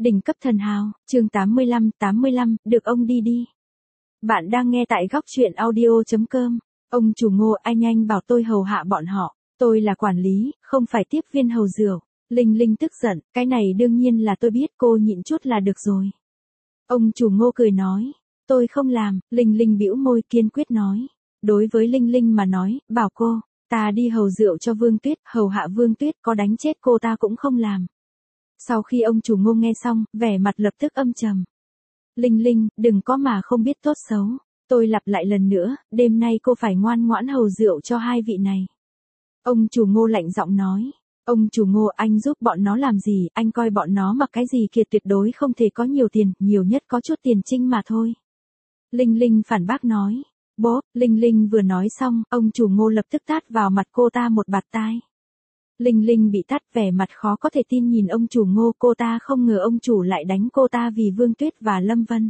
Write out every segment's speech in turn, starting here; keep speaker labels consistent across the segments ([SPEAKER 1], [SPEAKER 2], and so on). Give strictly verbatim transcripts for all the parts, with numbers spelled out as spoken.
[SPEAKER 1] Đỉnh cấp thần hào, chương tám mươi lăm, tám mươi lăm, được ông đi đi. Bạn đang nghe tại góc truyện audio.com. Ông chủ Ngô, anh anh bảo tôi hầu hạ bọn họ, tôi là quản lý, không phải tiếp viên hầu rượu. Linh Linh tức giận, cái này đương nhiên là tôi biết, cô nhịn chút là được rồi. Ông chủ Ngô cười nói, tôi không làm. Linh Linh bĩu môi kiên quyết nói. Đối với Linh Linh mà nói, bảo cô, ta đi hầu rượu cho Vương Tuyết, hầu hạ Vương Tuyết, có đánh chết cô ta cũng không làm. Sau khi ông chủ Ngô nghe xong, vẻ mặt lập tức âm trầm. Linh Linh, đừng có mà không biết tốt xấu. Tôi lặp lại lần nữa, đêm nay cô phải ngoan ngoãn hầu rượu cho hai vị này. Ông chủ Ngô lạnh giọng nói. Ông chủ Ngô, anh giúp bọn nó làm gì, anh coi bọn nó mặc cái gì kiệt, tuyệt đối không thể có nhiều tiền, nhiều nhất có chút tiền trinh mà thôi. Linh Linh phản bác nói. Bố, Linh Linh vừa nói xong, ông chủ Ngô lập tức tát vào mặt cô ta một bạt tai. Linh Linh bị tát, vẻ mặt khó có thể tin nhìn ông chủ Ngô, cô ta không ngờ ông chủ lại đánh cô ta vì Vương Tuyết và Lâm Vân.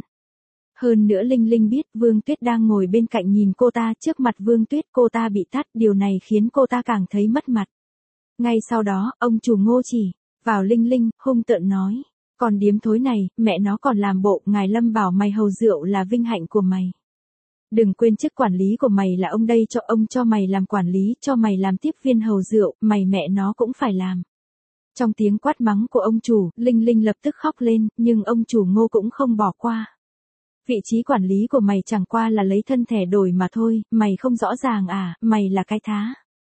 [SPEAKER 1] Hơn nữa Linh Linh biết Vương Tuyết đang ngồi bên cạnh nhìn cô ta, trước mặt Vương Tuyết cô ta bị tát, điều này khiến cô ta càng thấy mất mặt. Ngay sau đó, ông chủ Ngô chỉ vào Linh Linh, hung tợn nói, còn điếm thối này, mẹ nó còn làm bộ, ngài Lâm bảo mày hầu rượu là vinh hạnh của mày. Đừng quên chức quản lý của mày là ông đây, cho ông cho mày làm quản lý, cho mày làm tiếp viên hầu rượu, mày mẹ nó cũng phải làm. Trong tiếng quát mắng của ông chủ, Linh Linh lập tức khóc lên, nhưng ông chủ Ngô cũng không bỏ qua. Vị trí quản lý của mày chẳng qua là lấy thân thẻ đổi mà thôi, mày không rõ ràng à, mày là cái thá.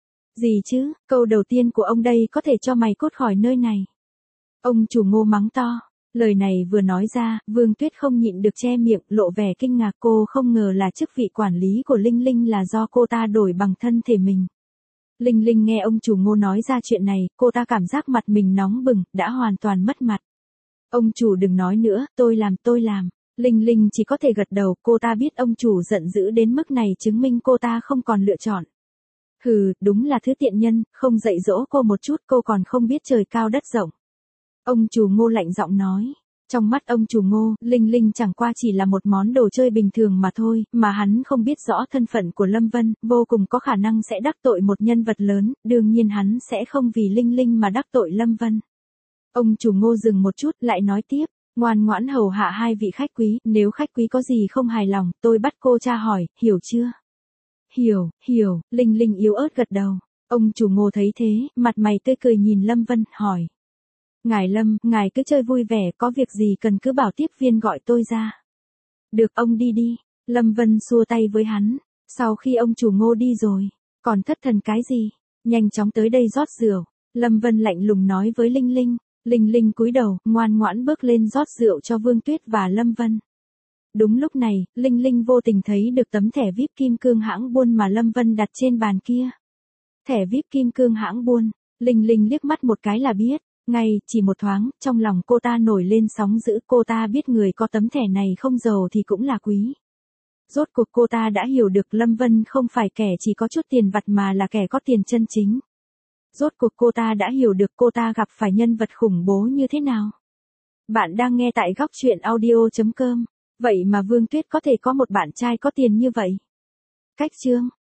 [SPEAKER 1] Gì chứ, câu đầu tiên của ông đây có thể cho mày cút khỏi nơi này. Ông chủ Ngô mắng to. Lời này vừa nói ra, Vương Tuyết không nhịn được che miệng, lộ vẻ kinh ngạc, cô không ngờ là chức vị quản lý của Linh Linh là do cô ta đổi bằng thân thể mình. Linh Linh nghe ông chủ Ngô nói ra chuyện này, cô ta cảm giác mặt mình nóng bừng, đã hoàn toàn mất mặt. Ông chủ đừng nói nữa, tôi làm tôi làm. Linh Linh chỉ có thể gật đầu, cô ta biết ông chủ giận dữ đến mức này chứng minh cô ta không còn lựa chọn. Hừ, đúng là thứ tiện nhân, không dạy dỗ cô một chút, cô còn không biết trời cao đất rộng. Ông chủ Ngô lạnh giọng nói. Trong mắt ông chủ Ngô, Linh Linh chẳng qua chỉ là một món đồ chơi bình thường mà thôi, mà hắn không biết rõ thân phận của Lâm Vân, vô cùng có khả năng sẽ đắc tội một nhân vật lớn, đương nhiên hắn sẽ không vì Linh Linh mà đắc tội Lâm Vân. Ông chủ Ngô dừng một chút, lại nói tiếp, ngoan ngoãn hầu hạ hai vị khách quý, nếu khách quý có gì không hài lòng, tôi bắt cô tra hỏi, hiểu chưa? Hiểu, hiểu, Linh Linh yếu ớt gật đầu. Ông chủ Ngô thấy thế, mặt mày tươi cười nhìn Lâm Vân, hỏi. Ngài Lâm, ngài cứ chơi vui vẻ, có việc gì cần cứ bảo tiếp viên gọi tôi ra. Được, ông đi đi. Lâm Vân xua tay với hắn. Sau khi ông chủ Ngô đi rồi, còn thất thần cái gì? Nhanh chóng tới đây rót rượu. Lâm Vân lạnh lùng nói với Linh Linh. Linh Linh cúi đầu, ngoan ngoãn bước lên rót rượu cho Vương Tuyết và Lâm Vân. Đúng lúc này, Linh Linh vô tình thấy được tấm thẻ vi ai pi kim cương hãng buôn mà Lâm Vân đặt trên bàn kia. Thẻ vi ai pi kim cương hãng buôn. Linh Linh liếc mắt một cái là biết. Ngay, chỉ một thoáng, trong lòng cô ta nổi lên sóng dữ, cô ta biết người có tấm thẻ này không giàu thì cũng là quý. Rốt cuộc cô ta đã hiểu được Lâm Vân không phải kẻ chỉ có chút tiền vặt mà là kẻ có tiền chân chính. Rốt cuộc cô ta đã hiểu được cô ta gặp phải nhân vật khủng bố như thế nào. Bạn đang nghe tại góc truyện audio.com. Vậy mà Vương Tuyết có thể có một bạn trai có tiền như vậy. Cách chương.